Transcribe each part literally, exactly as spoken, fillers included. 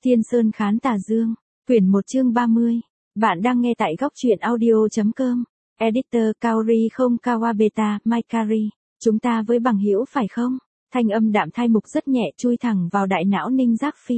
Thiên Sơn Khán Tà Dương, quyển một chương ba mươi. Bạn đang nghe tại góc truyện audio.com. Editor Kaori không Kawabeta, Maikari. Chúng ta với bằng hữu phải không? Thanh âm Đạm Thai Mục rất nhẹ chui thẳng vào đại não Ninh Giác Phi.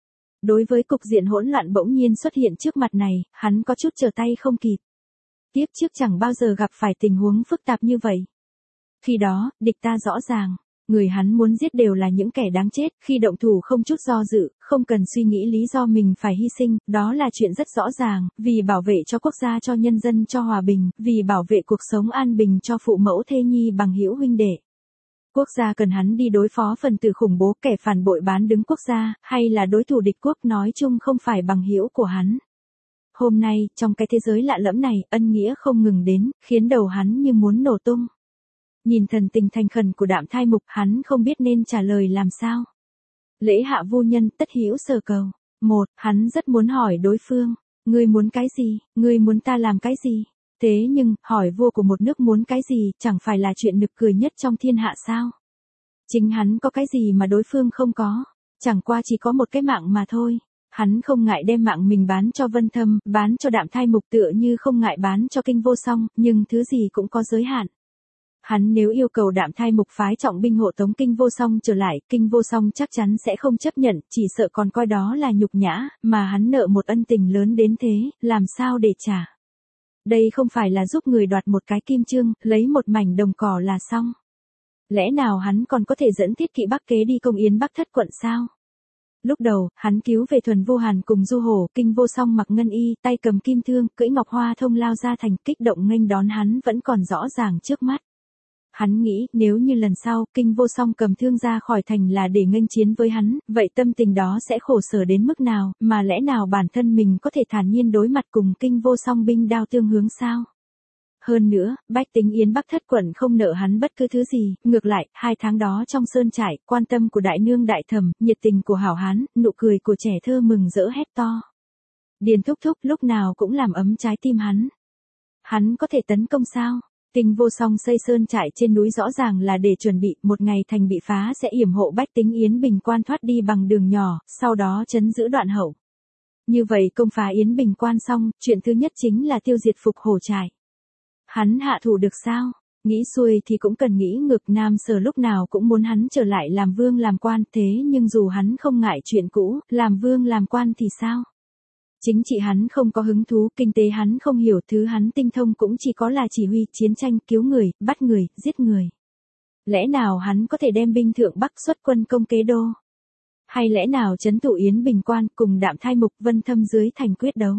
Đối với cục diện hỗn loạn bỗng nhiên xuất hiện trước mặt này, hắn có chút trở tay không kịp. Tiếp trước chẳng bao giờ gặp phải tình huống phức tạp như vậy. Khi đó, địch ta rõ ràng. Người hắn muốn giết đều là những kẻ đáng chết, khi động thủ không chút do dự, không cần suy nghĩ lý do mình phải hy sinh, đó là chuyện rất rõ ràng, vì bảo vệ cho quốc gia, cho nhân dân, cho hòa bình, vì bảo vệ cuộc sống an bình cho phụ mẫu thê nhi bằng hữu huynh đệ. Quốc gia cần hắn đi đối phó phần tử khủng bố, kẻ phản bội bán đứng quốc gia, hay là đối thủ địch quốc, nói chung không phải bằng hữu của hắn. Hôm nay, trong cái thế giới lạ lẫm này, ân nghĩa không ngừng đến, khiến đầu hắn như muốn nổ tung. Nhìn thần tình thành khẩn của Đạm Thai Mục, hắn không biết nên trả lời làm sao. Lễ hạ vô nhân, tất hữu sở cầu. Một, hắn rất muốn hỏi đối phương, ngươi muốn cái gì, ngươi muốn ta làm cái gì? Thế nhưng, hỏi vua của một nước muốn cái gì, chẳng phải là chuyện nực cười nhất trong thiên hạ sao? Chính hắn có cái gì mà đối phương không có, chẳng qua chỉ có một cái mạng mà thôi. Hắn không ngại đem mạng mình bán cho Vân Thâm, bán cho Đạm Thai Mục tựa như không ngại bán cho Kinh Vô Song, nhưng thứ gì cũng có giới hạn. Hắn nếu yêu cầu Đạm Thai Mục phái trọng binh hộ tống Kinh Vô Song trở lại, Kinh Vô Song chắc chắn sẽ không chấp nhận, chỉ sợ còn coi đó là nhục nhã, mà hắn nợ một ân tình lớn đến thế, làm sao để trả. Đây không phải là giúp người đoạt một cái kim chương, lấy một mảnh đồng cỏ là xong. Lẽ nào hắn còn có thể dẫn Thiết Kỵ Bắc Kế đi công yến Bắc Thất quận sao? Lúc đầu, hắn cứu về Thuần Vô Hàn cùng Du Hổ, Kinh Vô Song mặc ngân y, tay cầm kim thương, cưỡi ngọc hoa thông lao ra thành, kích động nghênh đón hắn vẫn còn rõ ràng trước mắt. Hắn nghĩ, nếu như lần sau, Kinh Vô Song cầm thương ra khỏi thành là để nghênh chiến với hắn, vậy tâm tình đó sẽ khổ sở đến mức nào, mà lẽ nào bản thân mình có thể thản nhiên đối mặt cùng Kinh Vô Song binh đao tương hướng sao? Hơn nữa, bách tính Yến Bắc Thất quận không nợ hắn bất cứ thứ gì, ngược lại, hai tháng đó trong sơn trại, quan tâm của đại nương đại thẩm, nhiệt tình của hảo hán, nụ cười của trẻ thơ mừng rỡ hét to. Điền thúc thúc lúc nào cũng làm ấm trái tim hắn. Hắn có thể tấn công sao? Kinh Vô Song xây sơn trại trên núi rõ ràng là để chuẩn bị một ngày thành bị phá sẽ yểm hộ bách tính Yến Bình Quan thoát đi bằng đường nhỏ, sau đó trấn giữ đoạn hậu. Như vậy công phá Yến Bình Quan xong, chuyện thứ nhất chính là tiêu diệt Phục Hổ trại. Hắn hạ thủ được sao? Nghĩ xuôi thì cũng cần nghĩ ngược, Nam Sở lúc nào cũng muốn hắn trở lại làm vương làm quan, thế nhưng dù hắn không ngại chuyện cũ, làm vương làm quan thì sao? Chính trị hắn không có hứng thú, kinh tế hắn không hiểu, thứ hắn tinh thông cũng chỉ có là chỉ huy chiến tranh, cứu người, bắt người, giết người. Lẽ nào hắn có thể đem binh thượng Bắc xuất quân công Kế Đô? Hay lẽ nào trấn thủ Yến Bình Quan cùng Đạm Thai Mục Vân Thâm dưới thành quyết đấu?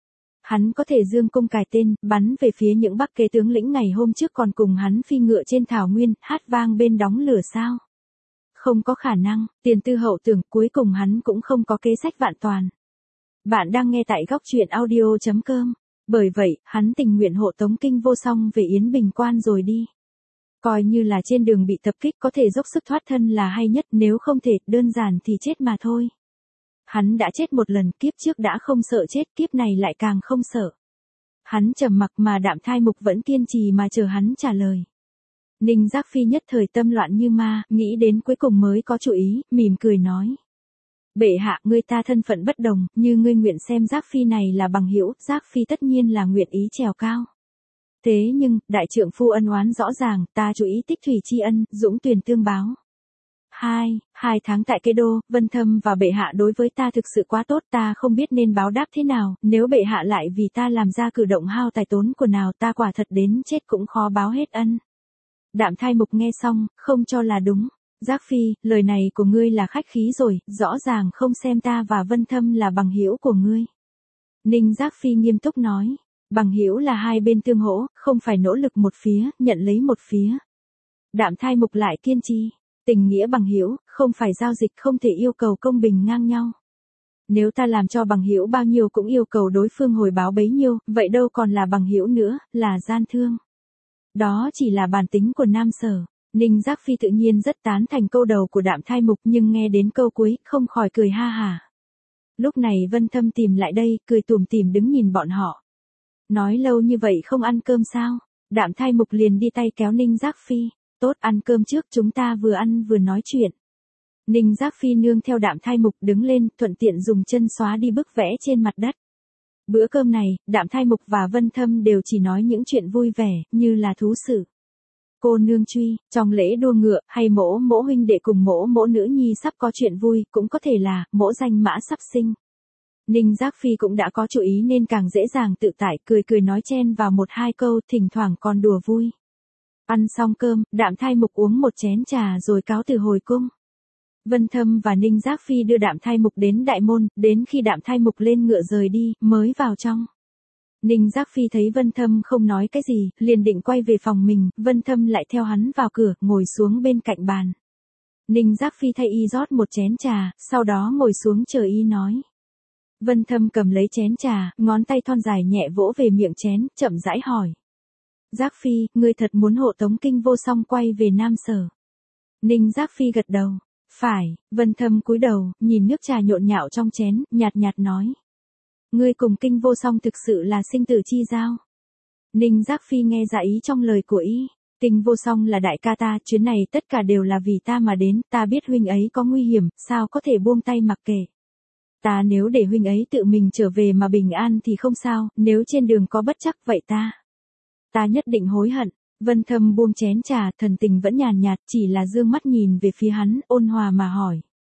Hắn có thể dương cung cài tên, bắn về phía những Bắc Kế tướng lĩnh ngày hôm trước còn cùng hắn phi ngựa trên thảo nguyên, hát vang bên đóng lửa sao? Không có khả năng, tiền tư hậu tưởng, cuối cùng hắn cũng không có kế sách vạn toàn. Bạn đang nghe tại góc truyện audio.com. Bởi vậy, hắn tình nguyện hộ tống Kinh Vô Song về Yến Bình Quan rồi đi. Coi như là trên đường bị tập kích có thể dốc sức thoát thân là hay nhất, nếu không thể, đơn giản thì chết mà thôi. Hắn đã chết một lần, kiếp trước đã không sợ chết, kiếp này lại càng không sợ. Hắn trầm mặc mà Đạm Thai Mục vẫn kiên trì mà chờ hắn trả lời. Ninh Giác Phi nhất thời tâm loạn như ma, nghĩ đến cuối cùng mới có chủ ý, mỉm cười nói. Bệ hạ, ngươi ta thân phận bất đồng, như ngươi nguyện xem Giác Phi này là bằng hữu, Giác Phi tất nhiên là nguyện ý trèo cao. Thế nhưng, đại trượng phu ân oán rõ ràng, ta chú ý tích thủy tri ân, dũng tuyển tương báo. Hai, hai tháng tại Kế Đô, Vân Thâm và bệ hạ đối với ta thực sự quá tốt, ta không biết nên báo đáp thế nào, nếu bệ hạ lại vì ta làm ra cử động hao tài tốn của nào, ta quả thật đến chết cũng khó báo hết ân. Đạm Thai Mục nghe xong, không cho là đúng. Giác Phi, lời này của ngươi là khách khí rồi, rõ ràng không xem ta và Vân Thâm là bằng hữu của ngươi. Ninh Giác Phi nghiêm túc nói, bằng hữu là hai bên tương hỗ, không phải nỗ lực một phía, nhận lấy một phía. Đạm Thai Mục lại kiên trì, tình nghĩa bằng hữu, không phải giao dịch, không thể yêu cầu công bình ngang nhau. Nếu ta làm cho bằng hữu bao nhiêu cũng yêu cầu đối phương hồi báo bấy nhiêu, vậy đâu còn là bằng hữu nữa, là gian thương. Đó chỉ là bản tính của Nam Sở. Ninh Giác Phi tự nhiên rất tán thành câu đầu của Đạm Thai Mục, nhưng nghe đến câu cuối, không khỏi cười ha hả. Lúc này Vân Thâm tìm lại đây, cười tủm tỉm đứng nhìn bọn họ. Nói lâu như vậy không ăn cơm sao? Đạm Thai Mục liền đi tay kéo Ninh Giác Phi. Tốt, ăn cơm trước, chúng ta vừa ăn vừa nói chuyện. Ninh Giác Phi nương theo Đạm Thai Mục đứng lên, thuận tiện dùng chân xóa đi bức vẽ trên mặt đất. Bữa cơm này, Đạm Thai Mục và Vân Thâm đều chỉ nói những chuyện vui vẻ, như là thú sự. Cô nương truy, trong lễ đua ngựa, hay mỗ mỗ huynh đệ cùng mỗ mỗ nữ nhi sắp có chuyện vui, cũng có thể là, mỗ danh mã sắp sinh. Ninh Giác Phi cũng đã có chủ ý nên càng dễ dàng tự tại, cười cười nói chen vào một hai câu, thỉnh thoảng còn đùa vui. Ăn xong cơm, Đạm Thai Mục uống một chén trà rồi cáo từ hồi cung. Vân Thâm và Ninh Giác Phi đưa Đạm Thai Mục đến đại môn, đến khi Đạm Thai Mục lên ngựa rời đi, mới vào trong. Ninh Giác Phi thấy Vân Thâm không nói cái gì, liền định quay về phòng mình, Vân Thâm lại theo hắn vào cửa, ngồi xuống bên cạnh bàn. Ninh Giác Phi thay y rót một chén trà, sau đó ngồi xuống chờ y nói. Vân Thâm cầm lấy chén trà, ngón tay thon dài nhẹ vỗ về miệng chén, chậm rãi hỏi. Giác Phi, ngươi thật muốn hộ tống Kinh Vô Song quay về Nam Sở. Ninh Giác Phi gật đầu. Phải, Vân Thâm cúi đầu, nhìn nước trà nhộn nhạo trong chén, nhạt nhạt nói. Ngươi cùng Kinh Vô Song thực sự là sinh tử chi giao. Ninh Giác Phi nghe ra ý trong lời của y. Kinh Vô Song là đại ca ta, chuyến này tất cả đều là vì ta mà đến, ta biết huynh ấy có nguy hiểm, sao có thể buông tay mặc kệ. Ta nếu để huynh ấy tự mình trở về mà bình an thì không sao, nếu trên đường có bất trắc vậy ta. Ta nhất định hối hận. Vân Thâm buông chén trà, thần tình vẫn nhàn nhạt, chỉ là dương mắt nhìn về phía hắn, ôn hòa mà hỏi.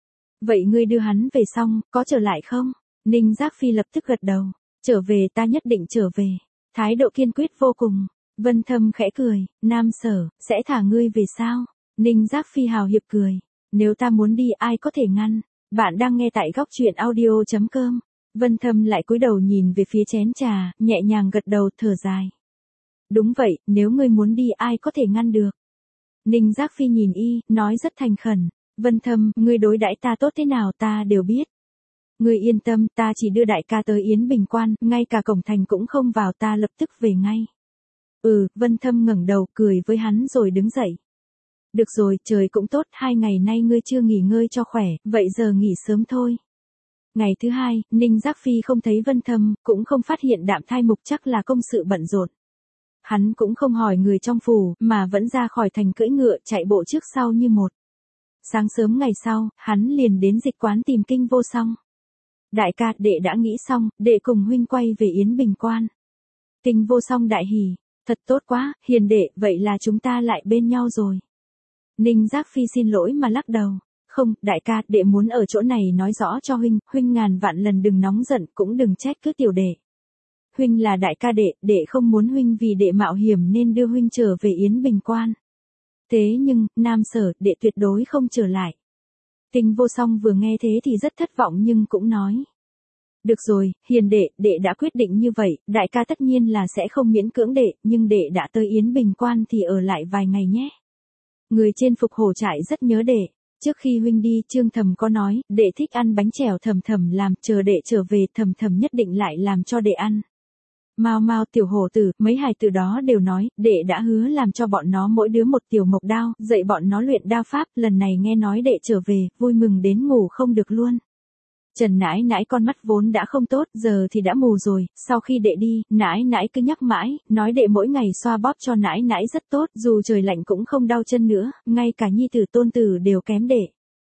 Vậy ngươi đưa hắn về xong, có trở lại không? Ninh Giác Phi lập tức gật đầu. Trở về ta nhất định trở về. Thái độ kiên quyết vô cùng. Vân Thâm khẽ cười, Nam Sở, sẽ thả ngươi về sao? Ninh Giác Phi hào hiệp cười. Nếu ta muốn đi ai có thể ngăn? Bạn đang nghe tại góc truyện audio chấm com. Vân Thâm lại cúi đầu nhìn về phía chén trà, nhẹ nhàng gật đầu thở dài. Đúng vậy, nếu ngươi muốn đi ai có thể ngăn được. Ninh Giác Phi nhìn y, nói rất thành khẩn. Vân Thâm, ngươi đối đãi ta tốt thế nào ta đều biết. Ngươi yên tâm, ta chỉ đưa đại ca tới Yến Bình Quan, ngay cả cổng thành cũng không vào, ta lập tức về ngay. Ừ, Vân Thâm ngẩng đầu cười với hắn rồi đứng dậy. Được rồi, trời cũng tốt, hai ngày nay ngươi chưa nghỉ ngơi cho khỏe, vậy giờ nghỉ sớm thôi. Ngày thứ hai, Ninh Giác Phi không thấy Vân Thâm, cũng không phát hiện Đạm Thai Mục, chắc là công sự bận rộn. Hắn cũng không hỏi người trong phủ, mà vẫn ra khỏi thành cưỡi ngựa chạy bộ trước sau như một. Sáng sớm ngày sau, hắn liền đến dịch quán tìm Kinh Vô Song. Đại ca, đệ đã nghĩ xong, đệ cùng huynh quay về Yến Bình Quan. Kinh Vô Song đại hỉ, thật tốt quá, hiền đệ, vậy là chúng ta lại bên nhau rồi. Ninh Giác Phi xin lỗi mà lắc đầu. Không, đại ca, đệ muốn ở chỗ này nói rõ cho huynh, huynh ngàn vạn lần đừng nóng giận, cũng đừng trách cứ tiểu đệ. Huynh là đại ca đệ, đệ không muốn huynh vì đệ mạo hiểm nên đưa huynh trở về Yến Bình Quan. Thế nhưng, Nam Sở, đệ tuyệt đối không trở lại. Kinh Vô Song vừa nghe thế thì rất thất vọng nhưng cũng nói. Được rồi, hiền đệ, đệ đã quyết định như vậy, đại ca tất nhiên là sẽ không miễn cưỡng đệ, nhưng đệ đã tới Yến Bình Quan thì ở lại vài ngày nhé. Người trên Phục Hổ trại rất nhớ đệ. Trước khi huynh đi, Trương Thầm có nói, đệ thích ăn bánh chèo Thầm Thầm làm, chờ đệ trở về, Thầm Thầm nhất định lại làm cho đệ ăn. Mao Mao tiểu hổ tử, mấy hài tử đó đều nói, đệ đã hứa làm cho bọn nó mỗi đứa một tiểu mộc đao, dạy bọn nó luyện đao pháp, lần này nghe nói đệ trở về, vui mừng đến ngủ không được luôn. Trần nãi nãi con mắt vốn đã không tốt, giờ thì đã mù rồi, sau khi đệ đi, nãi nãi cứ nhắc mãi, nói đệ mỗi ngày xoa bóp cho nãi nãi rất tốt, dù trời lạnh cũng không đau chân nữa, ngay cả nhi tử tôn tử đều kém đệ.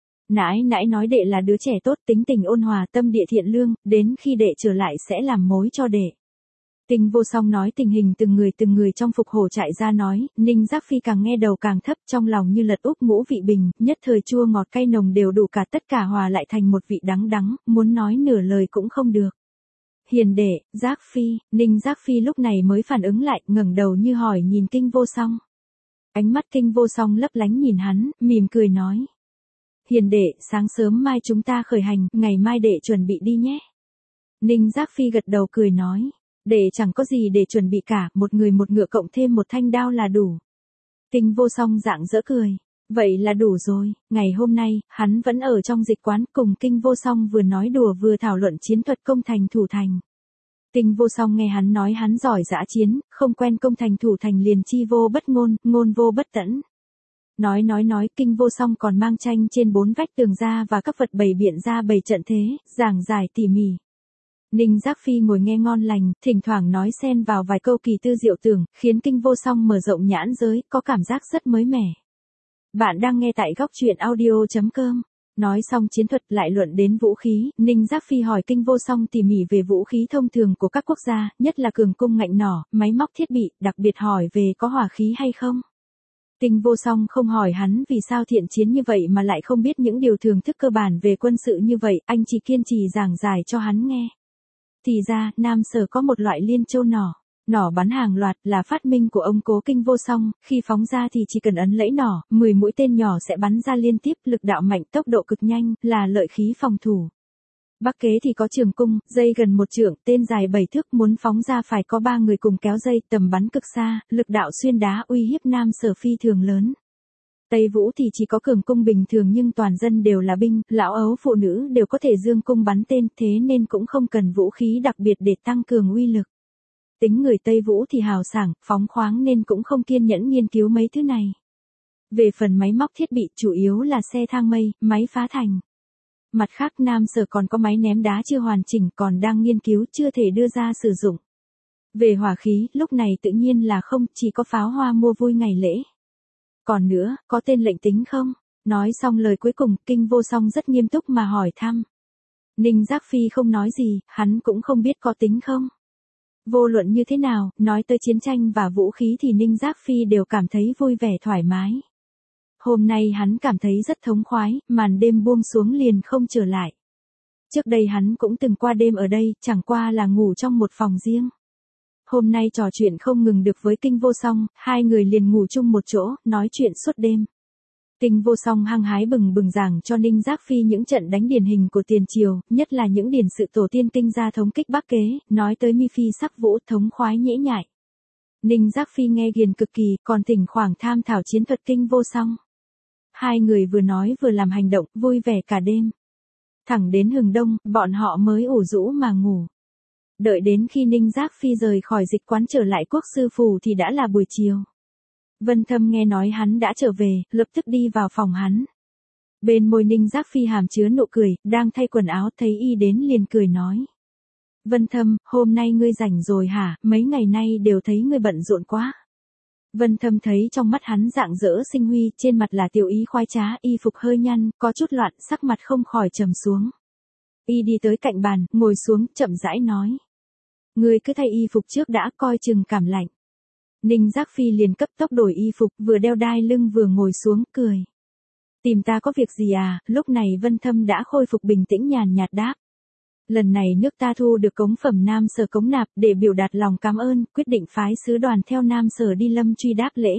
Nãi nãi nói đệ là đứa trẻ tốt, tính tình ôn hòa, tâm địa thiện lương, đến khi đệ trở lại sẽ làm mối cho đệ. Kinh Vô Song nói tình hình từng người từng người trong Phục Hổ trại ra nói, Ninh Giác Phi càng nghe đầu càng thấp, trong lòng như lật úp ngũ vị bình, nhất thời chua ngọt cay nồng đều đủ cả, tất cả hòa lại thành một vị đắng đắng, muốn nói nửa lời cũng không được. Hiền đệ, Giác Phi, Ninh Giác Phi lúc này mới phản ứng lại, ngẩng đầu như hỏi nhìn Kinh Vô Song. Ánh mắt Kinh Vô Song lấp lánh nhìn hắn, mỉm cười nói. Hiền đệ, sáng sớm mai chúng ta khởi hành, ngày mai đệ chuẩn bị đi nhé. Ninh Giác Phi gật đầu cười nói. Đệ chẳng có gì để chuẩn bị cả, một người một ngựa cộng thêm một thanh đao là đủ. Kinh Vô Song rạng rỡ cười. Vậy là đủ rồi, ngày hôm nay, hắn vẫn ở trong dịch quán cùng Kinh Vô Song vừa nói đùa vừa thảo luận chiến thuật công thành thủ thành. Kinh Vô Song nghe hắn nói hắn giỏi dã chiến, không quen công thành thủ thành liền chi vô bất ngôn, ngôn vô bất tẫn. Nói nói nói, Kinh Vô Song còn mang tranh trên bốn vách tường ra và các vật bày biện ra bày trận thế, giảng giải tỉ mỉ. Ninh Giác Phi ngồi nghe ngon lành, thỉnh thoảng nói xen vào vài câu kỳ tư diệu tưởng, khiến Kinh Vô Song mở rộng nhãn giới, có cảm giác rất mới mẻ. Bạn đang nghe tại góc truyện audio chấm com. Nói xong chiến thuật lại luận đến vũ khí, Ninh Giác Phi hỏi Kinh Vô Song tỉ mỉ về vũ khí thông thường của các quốc gia, nhất là cường cung ngạnh nỏ, máy móc thiết bị, đặc biệt hỏi về có hỏa khí hay không. Kinh Vô Song không hỏi hắn vì sao thiện chiến như vậy mà lại không biết những điều thường thức cơ bản về quân sự như vậy, anh chỉ kiên trì giảng giải cho hắn nghe. Thì ra, Nam Sở có một loại liên châu nỏ. Nỏ bắn hàng loạt là phát minh của ông Cố Kinh Vô Song, khi phóng ra thì chỉ cần ấn lẫy nỏ, mười mũi tên nhỏ sẽ bắn ra liên tiếp, lực đạo mạnh, tốc độ cực nhanh, là lợi khí phòng thủ. Bắc kế thì có trường cung, dây gần một trượng, tên dài bảy thước, muốn phóng ra phải có ba người cùng kéo dây, tầm bắn cực xa, lực đạo xuyên đá, uy hiếp Nam Sở phi thường lớn. Tây Vũ thì chỉ có cường cung bình thường nhưng toàn dân đều là binh, lão ấu phụ nữ đều có thể dương cung bắn tên, thế nên cũng không cần vũ khí đặc biệt để tăng cường uy lực. Tính người Tây Vũ thì hào sảng, phóng khoáng nên cũng không kiên nhẫn nghiên cứu mấy thứ này. Về phần máy móc thiết bị chủ yếu là xe thang mây, máy phá thành. Mặt khác Nam Sở còn có máy ném đá chưa hoàn chỉnh còn đang nghiên cứu chưa thể đưa ra sử dụng. Về hỏa khí, lúc này tự nhiên là không, chỉ có pháo hoa mua vui ngày lễ. Còn nữa, có tên lệnh tính không? Nói xong lời cuối cùng, Kinh Vô Song rất nghiêm túc mà hỏi thăm. Ninh Giác Phi không nói gì, hắn cũng không biết có tính không. Vô luận như thế nào, nói tới chiến tranh và vũ khí thì Ninh Giác Phi đều cảm thấy vui vẻ thoải mái. Hôm nay hắn cảm thấy rất thống khoái, màn đêm buông xuống liền không trở lại. Trước đây hắn cũng từng qua đêm ở đây, chẳng qua là ngủ trong một phòng riêng. Hôm nay trò chuyện không ngừng được với Kinh Vô Song, hai người liền ngủ chung một chỗ, nói chuyện suốt đêm. Kinh Vô Song hăng hái bừng bừng giảng cho Ninh Giác Phi những trận đánh điển hình của tiền triều, nhất là những điển sự tổ tiên Kinh gia thống kích Bắc Kế, nói tới mi phi sắc vũ thống khoái nhễ nhại. Ninh Giác Phi nghe ghiền cực kỳ, còn thỉnh thoảng tham thảo chiến thuật Kinh Vô Song. Hai người vừa nói vừa làm hành động, vui vẻ cả đêm. Thẳng đến hừng đông, bọn họ mới ủ rũ mà ngủ. Đợi đến khi Ninh Giác Phi rời khỏi dịch quán trở lại quốc sư phủ thì đã là buổi chiều. Vân Thâm nghe nói hắn đã trở về, lập tức đi vào phòng hắn. Bên môi Ninh Giác Phi hàm chứa nụ cười, đang thay quần áo thấy y đến liền cười nói. Vân Thâm, hôm nay ngươi rảnh rồi hả, mấy ngày nay đều thấy ngươi bận rộn quá. Vân Thâm thấy trong mắt hắn rạng rỡ sinh huy, trên mặt là tiểu ý khoái trá, y phục hơi nhăn, có chút loạn, sắc mặt không khỏi trầm xuống. Y đi tới cạnh bàn, ngồi xuống, chậm rãi nói. Ngươi cứ thay y phục trước đã, coi chừng cảm lạnh. Ninh Giác Phi liền cấp tốc đổi y phục, vừa đeo đai lưng vừa ngồi xuống, cười. Tìm ta có việc gì à, lúc này Vân Thâm đã khôi phục bình tĩnh nhàn nhạt đáp. Lần này nước ta thu được cống phẩm Nam Sở cống nạp, để biểu đạt lòng cảm ơn, quyết định phái sứ đoàn theo Nam Sở đi lâm truy đáp lễ.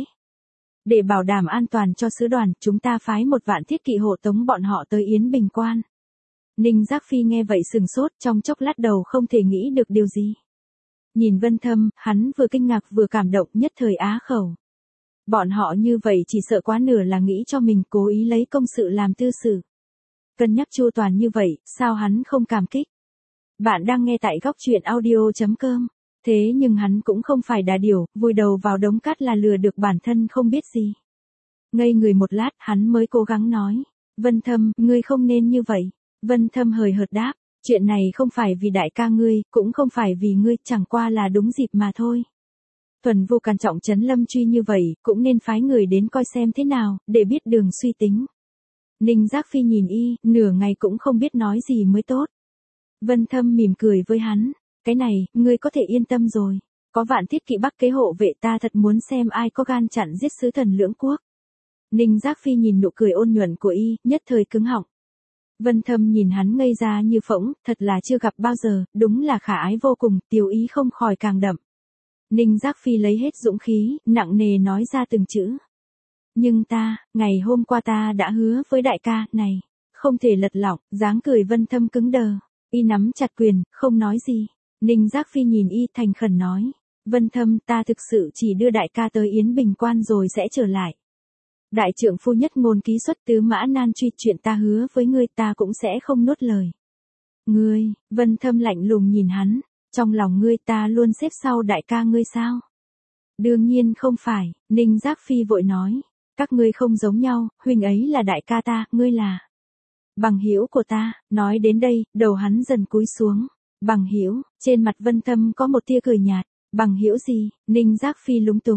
Để bảo đảm an toàn cho sứ đoàn, chúng ta phái một vạn thiết kỵ hộ tống bọn họ tới Yến Bình Quan. Ninh Giác Phi nghe vậy sừng sốt, trong chốc lát đầu không thể nghĩ được điều gì. Nhìn Vân Thâm, hắn vừa kinh ngạc vừa cảm động, nhất thời á khẩu. Bọn họ như vậy chỉ sợ quá nửa là nghĩ cho mình cố ý lấy công sự làm tư sự. Cân nhắc chu toàn như vậy, sao hắn không cảm kích? Bạn đang nghe tại góc truyện audio chấm com. Thế nhưng hắn cũng không phải đà điểu, vùi đầu vào đống cát là lừa được bản thân không biết gì. Ngây người một lát, hắn mới cố gắng nói. Vân Thâm, ngươi không nên như vậy. Vân Thâm hời hợt đáp. Chuyện này không phải vì đại ca ngươi, cũng không phải vì ngươi, chẳng qua là đúng dịp mà thôi. Thuần Vu can trọng trấn lâm truy như vậy, cũng nên phái người đến coi xem thế nào, để biết đường suy tính. Ninh Giác Phi nhìn y, nửa ngày cũng không biết nói gì mới tốt. Vân Thâm mỉm cười với hắn. Cái này, ngươi có thể yên tâm rồi. Có vạn thiết kỵ Bắc kế hộ vệ, ta thật muốn xem ai có gan chặn giết sứ thần lưỡng quốc. Ninh Giác Phi nhìn nụ cười ôn nhuận của y, nhất thời cứng họng. Vân Thâm nhìn hắn ngây ra như phỗng, thật là chưa gặp bao giờ, đúng là khả ái vô cùng, tiểu ý không khỏi càng đậm. Ninh Giác Phi lấy hết dũng khí, nặng nề nói ra từng chữ. Nhưng ta, ngày hôm qua ta đã hứa với đại ca, này, không thể lật lọng, dáng cười Vân Thâm cứng đờ. Y nắm chặt quyền, không nói gì. Ninh Giác Phi nhìn y thành khẩn nói. Vân Thâm, ta thực sự chỉ đưa đại ca tới Yến Bình Quan rồi sẽ trở lại. Đại trượng phu nhất ngôn ký xuất tứ mã nan truy, chuyện ta hứa với ngươi ta cũng sẽ không nuốt lời. Ngươi, Vân Thâm lạnh lùng nhìn hắn, trong lòng ngươi ta luôn xếp sau đại ca ngươi sao? Đương nhiên không phải, Ninh Giác Phi vội nói, các ngươi không giống nhau, huynh ấy là đại ca ta, ngươi là bằng hữu của ta. Nói đến đây, đầu hắn dần cúi xuống. Bằng hữu, trên mặt Vân Thâm có một tia cười nhạt. Bằng hữu gì? Ninh Giác Phi lúng túng.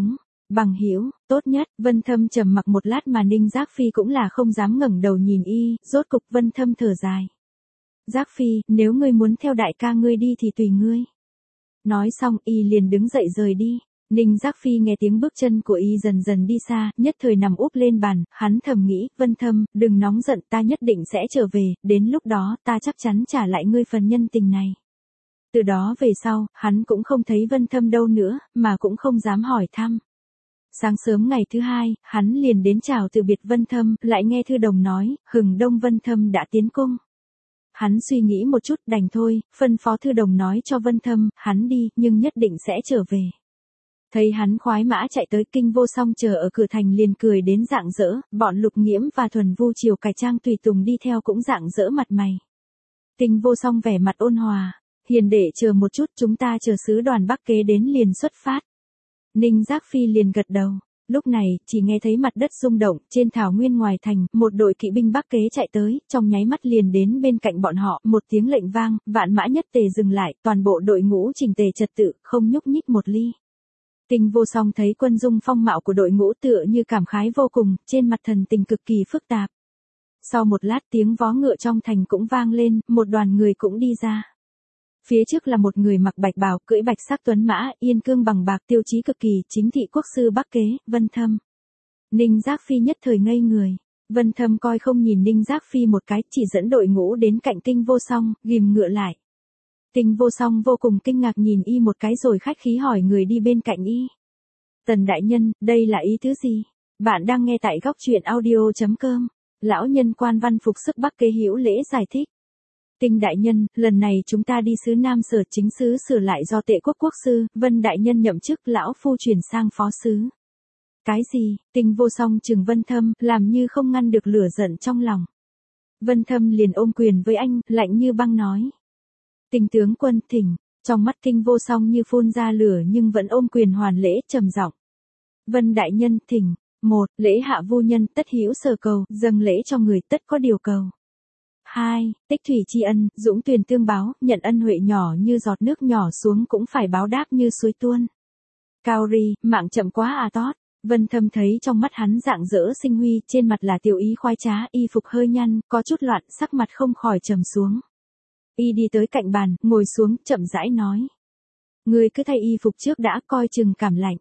Bằng hữu, tốt nhất. Vân Thâm trầm mặc một lát mà Ninh Giác Phi cũng là không dám ngẩng đầu nhìn y, rốt cục Vân Thâm thở dài. Giác Phi, nếu ngươi muốn theo đại ca ngươi đi thì tùy ngươi. Nói xong y liền đứng dậy rời đi. Ninh Giác Phi nghe tiếng bước chân của y dần dần đi xa, nhất thời nằm úp lên bàn, hắn thầm nghĩ, Vân Thâm, đừng nóng giận, ta nhất định sẽ trở về, đến lúc đó ta chắc chắn trả lại ngươi phần nhân tình này. Từ đó về sau, hắn cũng không thấy Vân Thâm đâu nữa, mà cũng không dám hỏi thăm. Sáng sớm ngày thứ hai, hắn liền đến chào từ biệt Vân Thâm, lại nghe Thư Đồng nói, hừng đông Vân Thâm đã tiến cung. Hắn suy nghĩ một chút, đành thôi, phân phó Thư Đồng nói cho Vân Thâm, hắn đi, nhưng nhất định sẽ trở về. Thấy hắn khoái mã chạy tới, Kinh Vô Song chờ ở cửa thành liền cười đến rạng rỡ, bọn Lục Nghiễm và Thuần Vu Triều cải trang tùy tùng đi theo cũng rạng rỡ mặt mày. Kinh Vô Song vẻ mặt ôn hòa, hiền đệ chờ một chút, chúng ta chờ sứ đoàn Bắc Kế đến liền xuất phát. Ninh Giác Phi liền gật đầu. Lúc này, chỉ nghe thấy mặt đất rung động, trên thảo nguyên ngoài thành, một đội kỵ binh Bắc Kế chạy tới, trong nháy mắt liền đến bên cạnh bọn họ, một tiếng lệnh vang, vạn mã nhất tề dừng lại, toàn bộ đội ngũ chỉnh tề trật tự, không nhúc nhích một ly. Kinh Vô Song thấy quân dung phong mạo của đội ngũ tựa như cảm khái vô cùng, trên mặt thần tình cực kỳ phức tạp. Sau một lát tiếng vó ngựa trong thành cũng vang lên, một đoàn người cũng đi ra. Phía trước là một người mặc bạch bào, cưỡi bạch sắc tuấn mã, yên cương bằng bạc, tiêu chí cực kỳ, chính thị quốc sư Bắc Kế, Vân Thâm. Ninh Giác Phi nhất thời ngây người. Vân Thâm coi không nhìn Ninh Giác Phi một cái, chỉ dẫn đội ngũ đến cạnh Kinh Vô Song, ghim ngựa lại. Kinh Vô Song vô cùng kinh ngạc nhìn y một cái rồi khách khí hỏi người đi bên cạnh y. Tần đại nhân, đây là ý tứ gì? Bạn đang nghe tại góc truyện audio chấm com. Lão nhân quan văn phục sức Bắc Kế hữu lễ giải thích. Tinh đại nhân, lần này chúng ta đi xứ Nam Sở, chính sứ sửa lại do Tệ Quốc quốc sư, Vân đại nhân nhậm chức, lão phu chuyển sang phó sứ. Cái gì? Kinh Vô Song trừng Vân Thâm, làm như không ngăn được lửa giận trong lòng. Vân Thâm liền ôm quyền với anh, lạnh như băng nói. Tinh tướng quân thỉnh. Trong mắt Kinh Vô Song như phun ra lửa nhưng vẫn ôm quyền hoàn lễ, trầm giọng. Vân đại nhân thỉnh. Một, lễ hạ vu nhân, tất hữu sở cầu, dâng lễ cho người, tất có điều cầu. Hai, tích thủy tri ân, dũng tuyền tương báo, nhận ân huệ nhỏ như giọt nước nhỏ xuống cũng phải báo đáp như suối tuôn. Cao ri, mạng chậm quá à tót. Vân Thâm thấy trong mắt hắn rạng rỡ sinh huy, trên mặt là tiểu ý khoái trá, y phục hơi nhăn, có chút loạn, sắc mặt không khỏi trầm xuống. Y đi tới cạnh bàn, ngồi xuống, chậm rãi nói. Người cứ thay y phục trước đã, coi chừng cảm lạnh.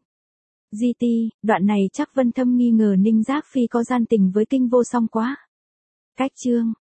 Di ti, đoạn này chắc Vân Thâm nghi ngờ Ninh Giác Phi có gian tình với Kinh Vô Song quá. Cách chương.